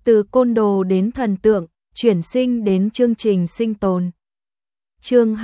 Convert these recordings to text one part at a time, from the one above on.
Từ côn đồ đến thần tượng, chuyển sinh đến chương trình sinh tồn. Chương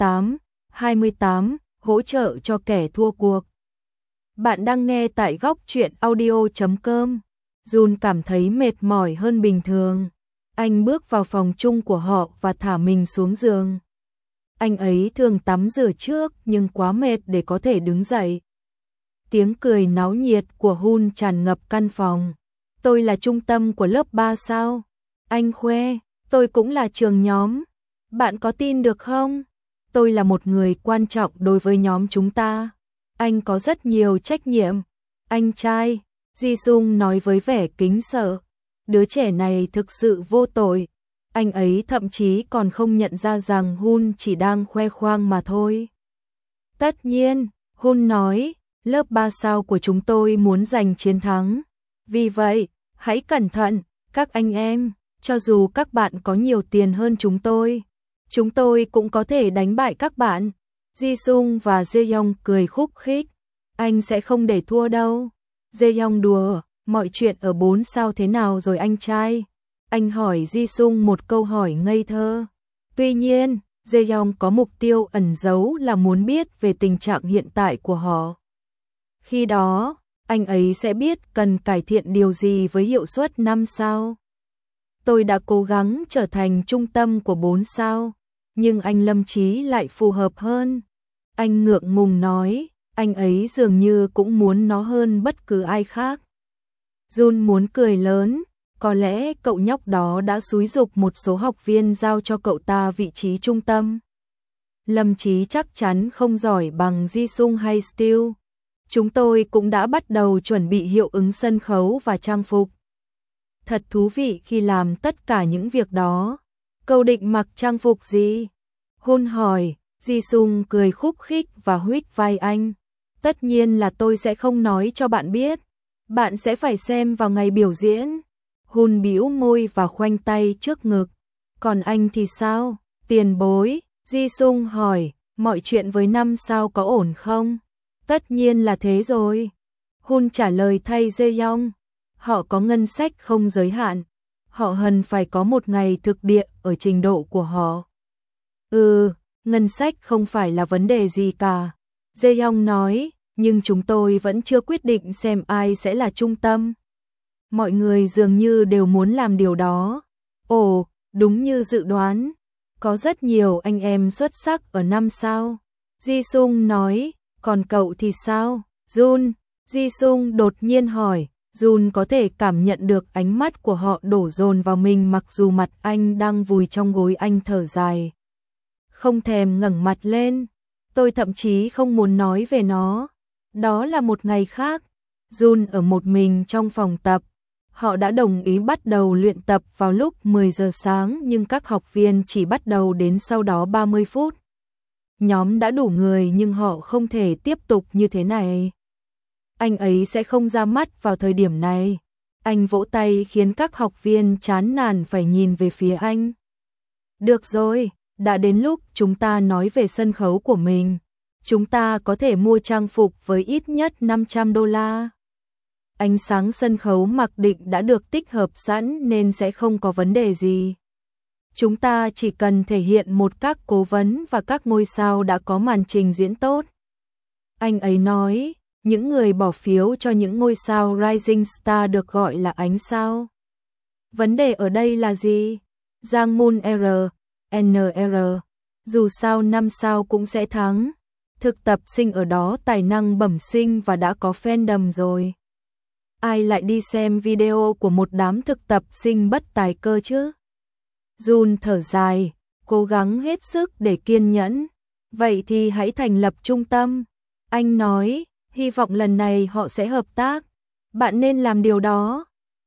28, hỗ trợ cho kẻ thua cuộc. Bạn đang nghe tại góc truyện audio.com. Jun cảm thấy mệt mỏi hơn bình thường. Anh bước vào phòng chung của họ và thả mình xuống giường. Anh ấy thường tắm rửa trước nhưng quá mệt để có thể đứng dậy. Tiếng cười náo nhiệt của Hun tràn ngập căn phòng. Tôi là trung tâm của lớp 3 sao? Anh khoe, tôi cũng là trưởng nhóm. Bạn có tin được không? Tôi là một người quan trọng đối với nhóm chúng ta. Anh có rất nhiều trách nhiệm. Anh trai, Ji Sung nói với vẻ kính sợ. Đứa trẻ này thực sự vô tội. Anh ấy thậm chí còn không nhận ra rằng Hun chỉ đang khoe khoang mà thôi. Tất nhiên, Hun nói, lớp 3 sao của chúng tôi muốn giành chiến thắng. Vì vậy, hãy cẩn thận, các anh em, cho dù các bạn có nhiều tiền hơn chúng tôi cũng có thể đánh bại các bạn. Ji Sung và Jae-yong cười khúc khích. Anh sẽ không để thua đâu. Jae-yong đùa, mọi chuyện ở 4 sao thế nào rồi anh trai? Anh hỏi Ji Sung một câu hỏi ngây thơ. Tuy nhiên, Jae-yong có mục tiêu ẩn giấu là muốn biết về tình trạng hiện tại của họ. Khi đó, anh ấy sẽ biết cần cải thiện điều gì với hiệu suất 5 sao. Tôi đã cố gắng trở thành trung tâm của 4 sao, nhưng anh Lâm Chí lại phù hợp hơn. Anh ngượng ngùng nói, anh ấy dường như cũng muốn nó hơn bất cứ ai khác. Jun muốn cười lớn, có lẽ cậu nhóc đó đã xúi giục một số học viên giao cho cậu ta vị trí trung tâm. Lâm Chí chắc chắn không giỏi bằng Ji Sung hay Steel. Chúng tôi cũng đã bắt đầu chuẩn bị hiệu ứng sân khấu và trang phục. Thật thú vị khi làm tất cả những việc đó. Cậu định mặc trang phục gì? Hun hỏi, Ji Sung cười khúc khích và huých vai anh. Tất nhiên là tôi sẽ không nói cho bạn biết. Bạn sẽ phải xem vào ngày biểu diễn. Hun bĩu môi và khoanh tay trước ngực. Còn anh thì sao? Tiền bối, Ji Sung hỏi, mọi chuyện với 5 sao có ổn không? Tất nhiên là thế rồi. Hun trả lời thay Jae-yong. Họ có ngân sách không giới hạn. Họ hẳn phải có một ngày thực địa ở trình độ của họ. Ngân sách không phải là vấn đề gì cả. Jae-yong nói, nhưng chúng tôi vẫn chưa quyết định xem ai sẽ là trung tâm. Mọi người dường như đều muốn làm điều đó. Ồ, đúng như dự đoán. Có rất nhiều anh em xuất sắc ở 5 sao. Ji Sung nói, còn cậu thì sao? Jun, Ji Sung đột nhiên hỏi. Jun có thể cảm nhận được ánh mắt của họ đổ dồn vào mình mặc dù mặt anh đang vùi trong gối. Anh thở dài. Không thèm ngẩng mặt lên. Tôi thậm chí không muốn nói về nó. Đó là một ngày khác. Jun ở một mình trong phòng tập. Họ đã đồng ý bắt đầu luyện tập vào lúc 10 giờ sáng nhưng các học viên chỉ bắt đầu đến sau đó 30 phút. Nhóm đã đủ người nhưng họ không thể tiếp tục như thế này. Anh ấy sẽ không ra mắt vào thời điểm này. Anh vỗ tay khiến các học viên chán nản phải nhìn về phía anh. Được rồi, đã đến lúc chúng ta nói về sân khấu của mình. Chúng ta có thể mua trang phục với ít nhất $500. Ánh sáng sân khấu mặc định đã được tích hợp sẵn nên sẽ không có vấn đề gì. Chúng ta chỉ cần thể hiện một các cố vấn và các ngôi sao đã có màn trình diễn tốt. Anh ấy nói, những người bỏ phiếu cho những ngôi sao Rising Star được gọi là ánh sao. Vấn đề ở đây là gì? Jang Moon NR. Dù sao 5 sao cũng sẽ thắng. Thực tập sinh ở đó tài năng bẩm sinh và đã có fandom rồi. Ai lại đi xem video của một đám thực tập sinh bất tài cơ chứ? Jun thở dài, cố gắng hết sức để kiên nhẫn. Vậy thì hãy thành lập trung tâm. Anh nói, hy vọng lần này họ sẽ hợp tác. Bạn nên làm điều đó.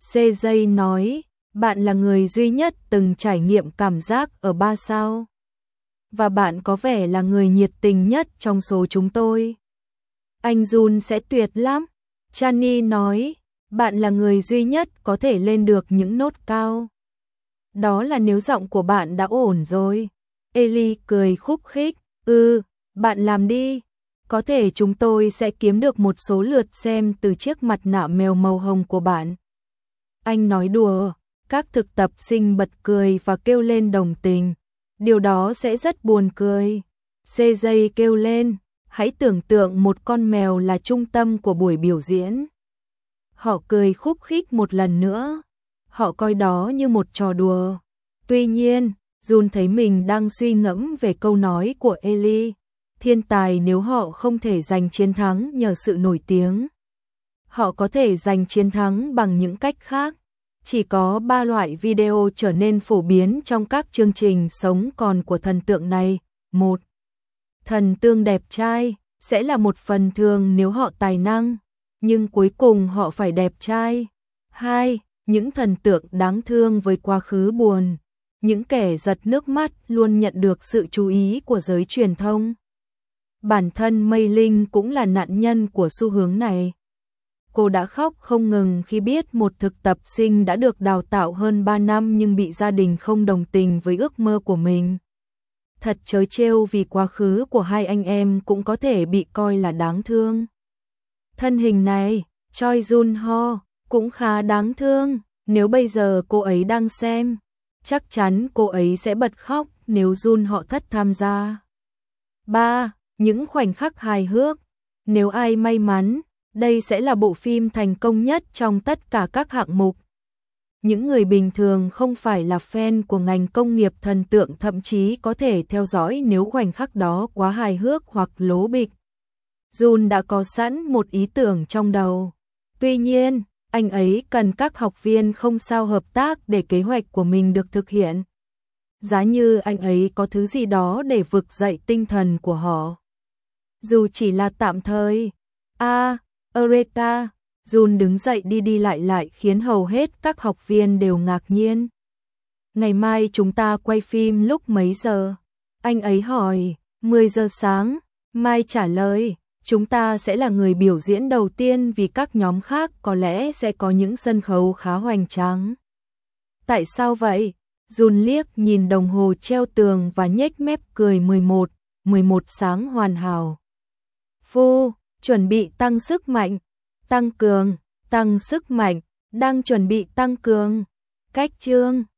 CJ nói, bạn là người duy nhất từng trải nghiệm cảm giác ở 3 sao. Và bạn có vẻ là người nhiệt tình nhất trong số chúng tôi. Anh Jun sẽ tuyệt lắm. Chani nói, bạn là người duy nhất có thể lên được những nốt cao. Đó là nếu giọng của bạn đã ổn rồi. Ellie cười khúc khích, bạn làm đi. Có thể chúng tôi sẽ kiếm được một số lượt xem từ chiếc mặt nạ mèo màu hồng của bạn. Anh nói đùa, các thực tập sinh bật cười và kêu lên đồng tình. Điều đó sẽ rất buồn cười. CJ kêu lên, hãy tưởng tượng một con mèo là trung tâm của buổi biểu diễn. Họ cười khúc khích một lần nữa. Họ coi đó như một trò đùa. Tuy nhiên, Jun thấy mình đang suy ngẫm về câu nói của Ellie. Thiên tài nếu họ không thể giành chiến thắng nhờ sự nổi tiếng, họ có thể giành chiến thắng bằng những cách khác. Chỉ có 3 loại video trở nên phổ biến trong các chương trình sống còn của thần tượng này. 1. Thần tượng đẹp trai sẽ là một phần thường nếu họ tài năng, nhưng cuối cùng họ phải đẹp trai. 2. Những thần tượng đáng thương với quá khứ buồn, những kẻ giật nước mắt luôn nhận được sự chú ý của giới truyền thông. Bản thân Mei Linh cũng là nạn nhân của xu hướng này. Cô đã khóc không ngừng khi biết một thực tập sinh đã được đào tạo hơn 3 năm nhưng bị gia đình không đồng tình với ước mơ của mình. Thật trớ trêu vì quá khứ của hai anh em cũng có thể bị coi là đáng thương. Thân hình này, Choi Jun Ho, cũng khá đáng thương. Nếu bây giờ cô ấy đang xem, chắc chắn cô ấy sẽ bật khóc nếu Jun Họ thất tham gia. 3. Những khoảnh khắc hài hước. Nếu ai may mắn, đây sẽ là bộ phim thành công nhất trong tất cả các hạng mục. Những người bình thường không phải là fan của ngành công nghiệp thần tượng thậm chí có thể theo dõi nếu khoảnh khắc đó quá hài hước hoặc lố bịch. Jun đã có sẵn một ý tưởng trong đầu. Tuy nhiên, anh ấy cần các học viên không sao hợp tác để kế hoạch của mình được thực hiện. Giá như anh ấy có thứ gì đó để vực dậy tinh thần của họ. Dù chỉ là tạm thời. Eureka! Jun đứng dậy đi lại khiến hầu hết các học viên đều ngạc nhiên. Ngày mai chúng ta quay phim lúc mấy giờ? Anh ấy hỏi. 10 giờ sáng. Mai trả lời. Chúng ta sẽ là người biểu diễn đầu tiên vì các nhóm khác có lẽ sẽ có những sân khấu khá hoành tráng. Tại sao vậy? Jun liếc nhìn đồng hồ treo tường và nhếch mép cười. 11 sáng hoàn hảo. Phu, chuẩn bị tăng sức mạnh. Tăng cường, tăng sức mạnh, đang chuẩn bị tăng cường. Cách chương